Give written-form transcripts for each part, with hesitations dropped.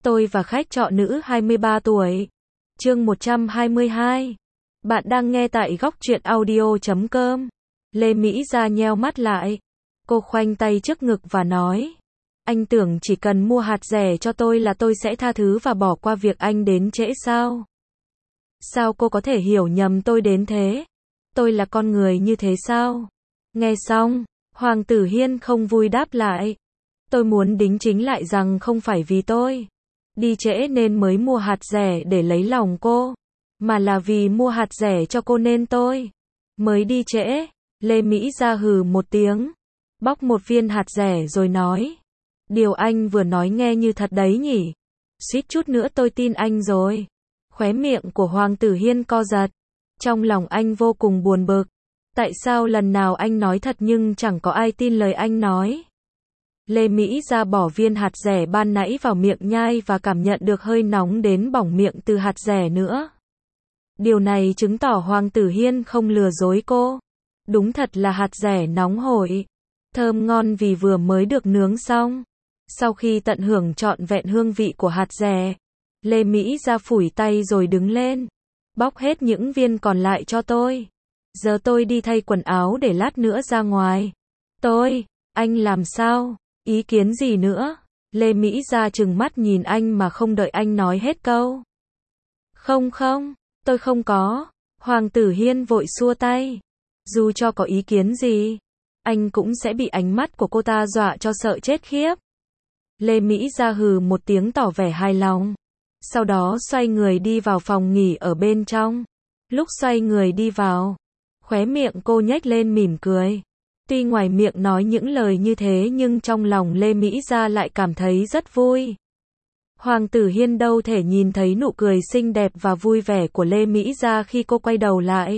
Tôi và khách trọ nữ 23 tuổi. Chương 122. Bạn đang nghe tại góc truyện audio.com. Lê Mỹ Gia nheo mắt lại. Cô khoanh tay trước ngực và nói. Anh tưởng chỉ cần mua hạt rẻ cho tôi là tôi sẽ tha thứ và bỏ qua việc anh đến trễ sao? Sao cô có thể hiểu nhầm tôi đến thế? Tôi là con người như thế sao? Nghe xong, Hoàng Tử Hiên không vui đáp lại. Tôi muốn đính chính lại rằng không phải vì tôi đi trễ nên mới mua hạt rẻ để lấy lòng cô, mà là vì mua hạt rẻ cho cô nên tôi mới đi trễ. Lê Mỹ Gia hừ một tiếng, bóc một viên hạt rẻ rồi nói. Điều anh vừa nói nghe như thật đấy nhỉ? Suýt chút nữa tôi tin anh rồi. Khóe miệng của Hoàng Tử Hiên co giật. Trong lòng anh vô cùng buồn bực. Tại sao lần nào anh nói thật nhưng chẳng có ai tin lời anh nói? Lê Mỹ Gia bỏ viên hạt rẻ ban nãy vào miệng nhai và cảm nhận được hơi nóng đến bỏng miệng từ hạt rẻ nữa. Điều này chứng tỏ Hoàng Tử Hiên không lừa dối cô. Đúng thật là hạt rẻ nóng hổi, thơm ngon vì vừa mới được nướng xong. Sau khi tận hưởng trọn vẹn hương vị của hạt rẻ, Lê Mỹ Gia phủi tay rồi đứng lên. Bóc hết những viên còn lại cho tôi. Giờ tôi đi thay quần áo để lát nữa ra ngoài. Anh làm sao? Ý kiến gì nữa? Lê Mỹ Gia trừng mắt nhìn anh mà không đợi anh nói hết câu. Không, tôi không có. Hoàng Tử Hiên vội xua tay. Dù cho có ý kiến gì, anh cũng sẽ bị ánh mắt của cô ta dọa cho sợ chết khiếp. Lê Mỹ Gia hừ một tiếng tỏ vẻ hài lòng. Sau đó xoay người đi vào phòng nghỉ ở bên trong. Lúc xoay người đi vào, khóe miệng cô nhếch lên mỉm cười. Tuy ngoài miệng nói những lời như thế nhưng trong lòng Lê Mỹ Gia lại cảm thấy rất vui. Hoàng Tử Hiên đâu thể nhìn thấy nụ cười xinh đẹp và vui vẻ của Lê Mỹ Gia khi cô quay đầu lại.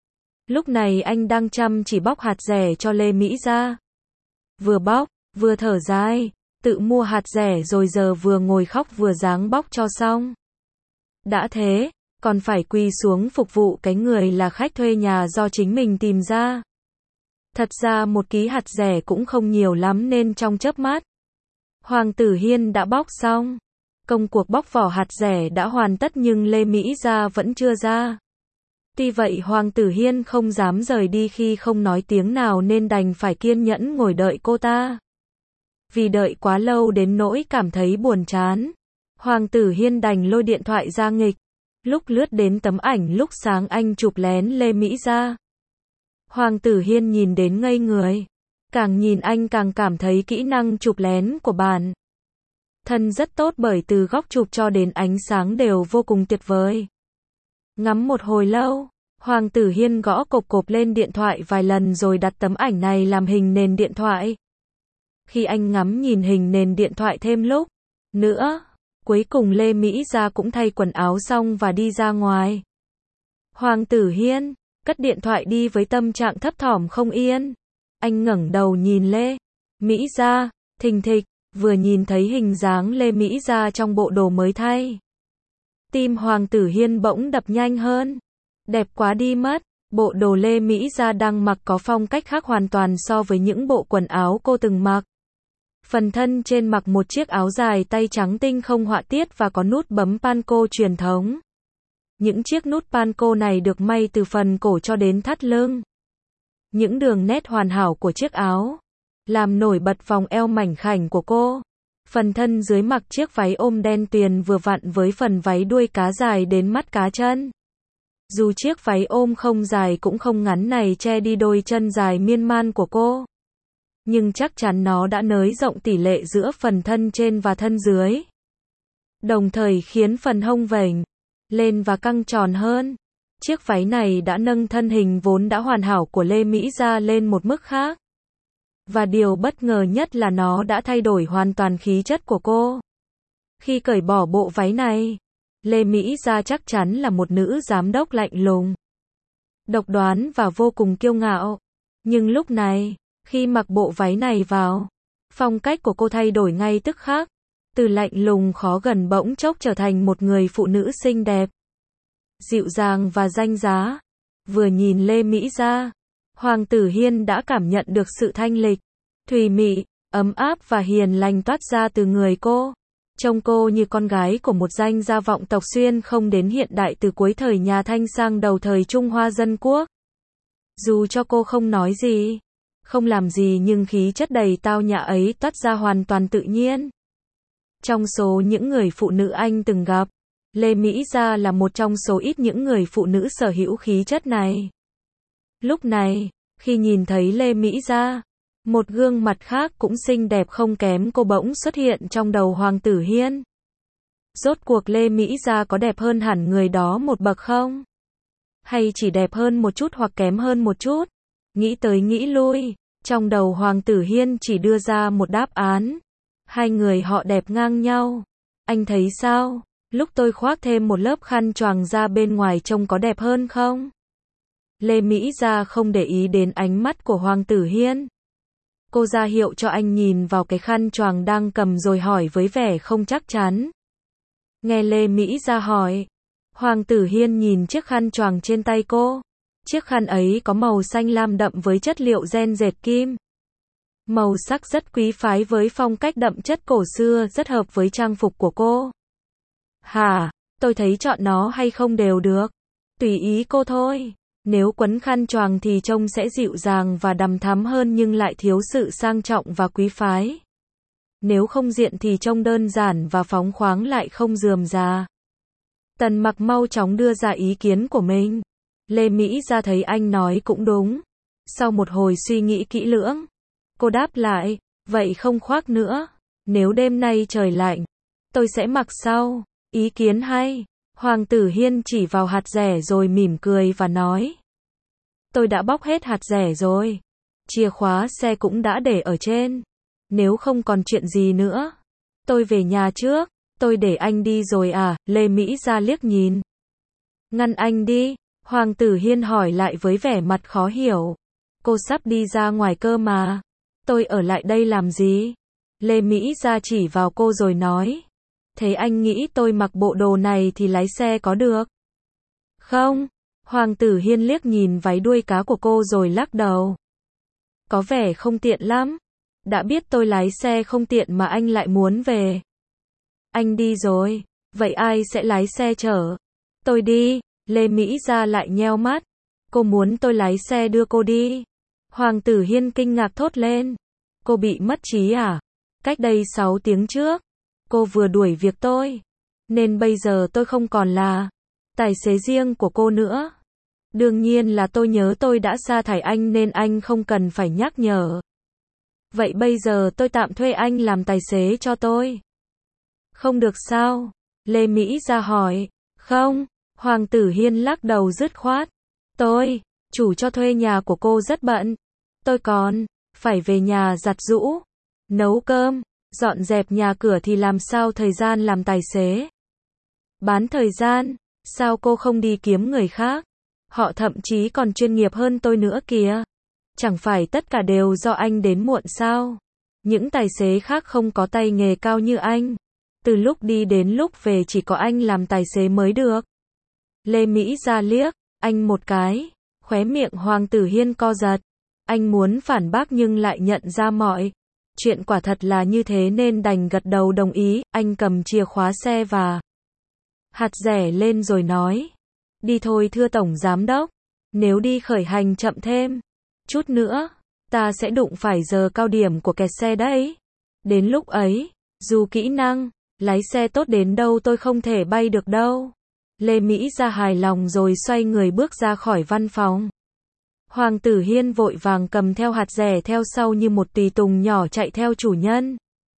Lúc này anh đang chăm chỉ bóc hạt rẻ cho Lê Mỹ Gia. Vừa bóc, vừa thở dài, tự mua hạt rẻ rồi giờ vừa ngồi khóc vừa dáng bóc cho xong. Đã thế, còn phải quỳ xuống phục vụ cái người là khách thuê nhà do chính mình tìm ra. Thật ra một ký hạt rẻ cũng không nhiều lắm nên trong chớp mắt, Hoàng Tử Hiên đã bóc xong. Công cuộc bóc vỏ hạt rẻ đã hoàn tất nhưng Lê Mỹ Gia vẫn chưa ra. Tuy vậy Hoàng Tử Hiên không dám rời đi khi không nói tiếng nào nên đành phải kiên nhẫn ngồi đợi cô ta. Vì đợi quá lâu đến nỗi cảm thấy buồn chán, Hoàng Tử Hiên đành lôi điện thoại ra nghịch. Lúc lướt đến tấm ảnh lúc sáng anh chụp lén Lê Mỹ Gia, Hoàng Tử Hiên nhìn đến ngây người. Càng nhìn anh càng cảm thấy kỹ năng chụp lén của bản thân rất tốt bởi từ góc chụp cho đến ánh sáng đều vô cùng tuyệt vời. Ngắm một hồi lâu, Hoàng Tử Hiên gõ cộp cộp lên điện thoại vài lần rồi đặt tấm ảnh này làm hình nền điện thoại. Khi anh ngắm nhìn hình nền điện thoại thêm lúc nữa, cuối cùng Lê Mỹ Gia cũng thay quần áo xong và đi ra ngoài. Hoàng Tử Hiên cất điện thoại đi với tâm trạng thấp thỏm không yên. Anh ngẩng đầu nhìn Lê Mỹ Gia, thình thịch, vừa nhìn thấy hình dáng Lê Mỹ Gia trong bộ đồ mới thay. Tim Hoàng Tử Hiên bỗng đập nhanh hơn. Đẹp quá đi mất, bộ đồ Lê Mỹ Gia đang mặc có phong cách khác hoàn toàn so với những bộ quần áo cô từng mặc. Phần thân trên mặc một chiếc áo dài tay trắng tinh không họa tiết và có nút bấm panko truyền thống. Những chiếc nút panko này được may từ phần cổ cho đến thắt lưng. Những đường nét hoàn hảo của chiếc áo làm nổi bật vòng eo mảnh khảnh của cô. Phần thân dưới mặc chiếc váy ôm đen tuyền vừa vặn với phần váy đuôi cá dài đến mắt cá chân. Dù chiếc váy ôm không dài cũng không ngắn này che đi đôi chân dài miên man của cô, nhưng chắc chắn nó đã nới rộng tỷ lệ giữa phần thân trên và thân dưới, đồng thời khiến phần hông vểnh lên và căng tròn hơn. Chiếc váy này đã nâng thân hình vốn đã hoàn hảo của Lê Mỹ Gia lên một mức khác. Và điều bất ngờ nhất là nó đã thay đổi hoàn toàn khí chất của cô. Khi cởi bỏ bộ váy này, Lê Mỹ Gia chắc chắn là một nữ giám đốc lạnh lùng, độc đoán và vô cùng kiêu ngạo. Nhưng lúc này, khi mặc bộ váy này vào, phong cách của cô thay đổi ngay tức khắc. Từ lạnh lùng khó gần bỗng chốc trở thành một người phụ nữ xinh đẹp, dịu dàng và danh giá. Vừa nhìn Lê Mỹ Gia, Hoàng Tử Hiên đã cảm nhận được sự thanh lịch, thùy mị, ấm áp và hiền lành toát ra từ người cô. Trông cô như con gái của một danh gia vọng tộc xuyên không đến hiện đại từ cuối thời nhà Thanh sang đầu thời Trung Hoa Dân Quốc. Dù cho cô không nói gì, không làm gì nhưng khí chất đầy tao nhã ấy toát ra hoàn toàn tự nhiên. Trong số những người phụ nữ anh từng gặp, Lê Mỹ Gia là một trong số ít những người phụ nữ sở hữu khí chất này. Lúc này, khi nhìn thấy Lê Mỹ Gia, một gương mặt khác cũng xinh đẹp không kém cô bỗng xuất hiện trong đầu Hoàng Tử Hiên. Rốt cuộc Lê Mỹ Gia có đẹp hơn hẳn người đó một bậc không? Hay chỉ đẹp hơn một chút hoặc kém hơn một chút? Nghĩ tới nghĩ lui, trong đầu Hoàng Tử Hiên chỉ đưa ra một đáp án. Hai người họ đẹp ngang nhau. Anh thấy sao? Lúc tôi khoác thêm một lớp khăn choàng ra bên ngoài trông có đẹp hơn không? Lê Mỹ Gia không để ý đến ánh mắt của Hoàng Tử Hiên. Cô ra hiệu cho anh nhìn vào cái khăn choàng đang cầm rồi hỏi với vẻ không chắc chắn. Nghe Lê Mỹ Gia hỏi, Hoàng Tử Hiên nhìn chiếc khăn choàng trên tay cô. Chiếc khăn ấy có màu xanh lam đậm với chất liệu ren dệt kim. Màu sắc rất quý phái với phong cách đậm chất cổ xưa rất hợp với trang phục của cô. Hả, tôi thấy chọn nó hay không đều được. Tùy ý cô thôi. Nếu quấn khăn choàng thì trông sẽ dịu dàng và đằm thắm hơn nhưng lại thiếu sự sang trọng và quý phái. Nếu không diện thì trông đơn giản và phóng khoáng lại không rườm rà. Tần Mặc mau chóng đưa ra ý kiến của mình. Lê Mỹ Gia thấy anh nói cũng đúng. Sau một hồi suy nghĩ kỹ lưỡng, cô đáp lại, vậy không khoác nữa. Nếu đêm nay trời lạnh, tôi sẽ mặc sau. Ý kiến hay. Hoàng Tử Hiên chỉ vào hạt dẻ rồi mỉm cười và nói. Tôi đã bóc hết hạt dẻ rồi. Chìa khóa xe cũng đã để ở trên. Nếu không còn chuyện gì nữa, tôi về nhà trước. Tôi để anh đi rồi à? Lê Mỹ Gia liếc nhìn. Ngăn anh đi. Hoàng Tử Hiên hỏi lại với vẻ mặt khó hiểu. Cô sắp đi ra ngoài cơ mà. Tôi ở lại đây làm gì? Lê Mỹ Gia chỉ vào cô rồi nói. Thế anh nghĩ tôi mặc bộ đồ này thì lái xe có được? Không. Hoàng Tử Hiên liếc nhìn váy đuôi cá của cô rồi lắc đầu. Có vẻ không tiện lắm. Đã biết tôi lái xe không tiện mà anh lại muốn về. Anh đi rồi. Vậy ai sẽ lái xe chở? Tôi đi. Lê Mỹ Gia lại nheo mắt. Cô muốn tôi lái xe đưa cô đi? Hoàng Tử Hiên kinh ngạc thốt lên. Cô bị mất trí à? Cách đây 6 tiếng trước, cô vừa đuổi việc tôi. Nên bây giờ tôi không còn là tài xế riêng của cô nữa. Đương nhiên là tôi nhớ tôi đã sa thải anh nên anh không cần phải nhắc nhở. Vậy bây giờ tôi tạm thuê anh làm tài xế cho tôi. Không được sao? Lê Mỹ Gia hỏi. Không. Hoàng Tử Hiên lắc đầu dứt khoát. Tôi, chủ cho thuê nhà của cô rất bận. Tôi còn phải về nhà giặt giũ, nấu cơm, dọn dẹp nhà cửa thì làm sao thời gian làm tài xế. Bán thời gian, sao cô không đi kiếm người khác? Họ thậm chí còn chuyên nghiệp hơn tôi nữa kìa. Chẳng phải tất cả đều do anh đến muộn sao? Những tài xế khác không có tay nghề cao như anh. Từ lúc đi đến lúc về chỉ có anh làm tài xế mới được. Lê Mỹ Gia liếc anh một cái, khóe miệng Hoàng Tử Hiên co giật. Anh muốn phản bác nhưng lại nhận ra mọi chuyện quả thật là như thế nên đành gật đầu đồng ý. Anh cầm chìa khóa xe và hạt dẻ lên rồi nói. Đi thôi thưa Tổng Giám Đốc. Nếu đi khởi hành chậm thêm chút nữa, ta sẽ đụng phải giờ cao điểm của kẹt xe đấy. Đến lúc ấy, dù kỹ năng lái xe tốt đến đâu tôi không thể bay được đâu. Lê Mỹ Gia hài lòng rồi xoay người bước ra khỏi văn phòng. Hoàng Tử Hiên vội vàng cầm theo hạt dẻ theo sau như một tùy tùng nhỏ chạy theo chủ nhân.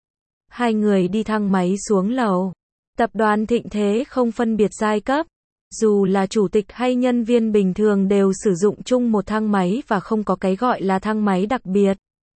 Hai người đi thang máy xuống lầu. Tập đoàn Thịnh Thế không phân biệt giai cấp. Dù là chủ tịch hay nhân viên bình thường đều sử dụng chung một thang máy và không có cái gọi là thang máy đặc biệt.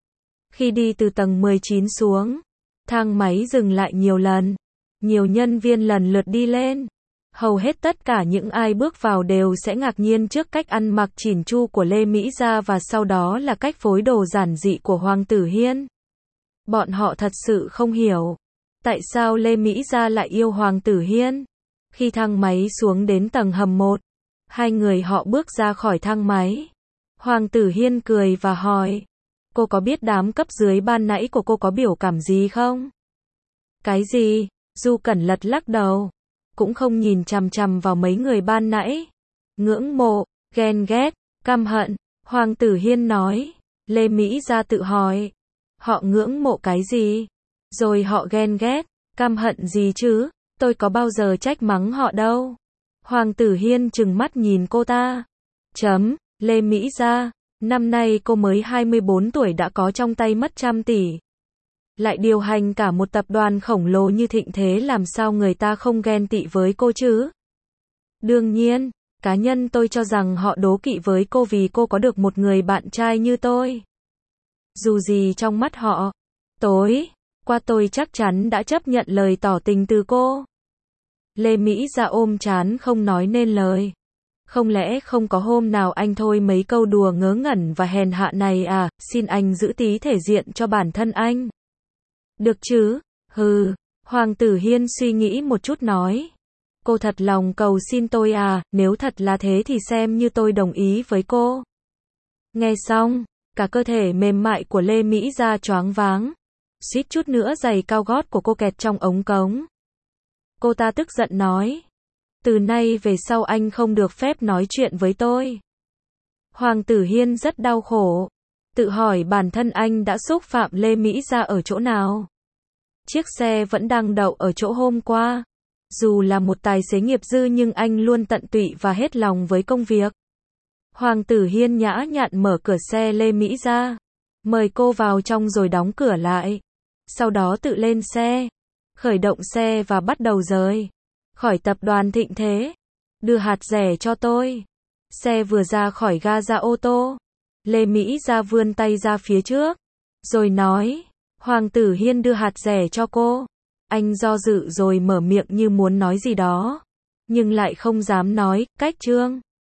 Khi đi từ tầng 19 xuống, thang máy dừng lại nhiều lần. Nhiều nhân viên lần lượt đi lên. Hầu hết tất cả những ai bước vào đều sẽ ngạc nhiên trước cách ăn mặc chỉn chu của Lê Mỹ Gia và sau đó là cách phối đồ giản dị của Hoàng Tử Hiên. Bọn họ thật sự không hiểu tại sao Lê Mỹ Gia lại yêu Hoàng Tử Hiên. Khi thang máy xuống đến tầng hầm 1, hai người họ bước ra khỏi thang máy. Hoàng Tử Hiên cười và hỏi, cô có biết đám cấp dưới ban nãy của cô có biểu cảm gì không? Cái gì? Du Cẩn Lật lắc đầu, cũng không nhìn chằm chằm vào mấy người ban nãy. Ngưỡng mộ, ghen ghét, căm hận, Hoàng Tử Hiên nói. Lê Mỹ Gia tự hỏi, họ ngưỡng mộ cái gì? Rồi họ ghen ghét, căm hận gì chứ? Tôi có bao giờ trách mắng họ đâu. Hoàng Tử Hiên trừng mắt nhìn cô ta. Lê Mỹ Gia, năm nay cô mới 24 tuổi đã có trong tay mất 100 tỷ. Lại điều hành cả một tập đoàn khổng lồ như Thịnh Thế, làm sao người ta không ghen tị với cô chứ? Đương nhiên, cá nhân tôi cho rằng họ đố kỵ với cô vì cô có được một người bạn trai như tôi. Dù gì trong mắt họ, tối qua tôi chắc chắn đã chấp nhận lời tỏ tình từ cô. Lê Mỹ Gia ôm trán không nói nên lời. Không lẽ không có hôm nào anh thôi mấy câu đùa ngớ ngẩn và hèn hạ này à, xin anh giữ tí thể diện cho bản thân anh. Được chứ, Hoàng Tử Hiên suy nghĩ một chút nói. Cô thật lòng cầu xin tôi à, nếu thật là thế thì xem như tôi đồng ý với cô. Nghe xong, cả cơ thể mềm mại của Lê Mỹ Gia choáng váng. Suýt chút nữa giày cao gót của cô kẹt trong ống cống. Cô ta tức giận nói. Từ nay về sau anh không được phép nói chuyện với tôi. Hoàng Tử Hiên rất đau khổ. Tự hỏi bản thân anh đã xúc phạm Lê Mỹ Gia ở chỗ nào. Chiếc xe vẫn đang đậu ở chỗ hôm qua. Dù là một tài xế nghiệp dư nhưng anh luôn tận tụy và hết lòng với công việc. Hoàng Tử Hiên nhã nhặn mở cửa xe Lê Mỹ Gia. Mời cô vào trong rồi đóng cửa lại. Sau đó tự lên xe. Khởi động xe và bắt đầu rời khỏi tập đoàn Thịnh Thế. Đưa hạt rẻ cho tôi. Xe vừa ra khỏi ga ra ô tô. Lê Mỹ Gia vươn tay ra phía trước. Rồi nói. Hoàng Tử Hiên đưa hạt rẻ cho cô. Anh do dự rồi mở miệng như muốn nói gì đó. Nhưng lại không dám nói. Cách Trương.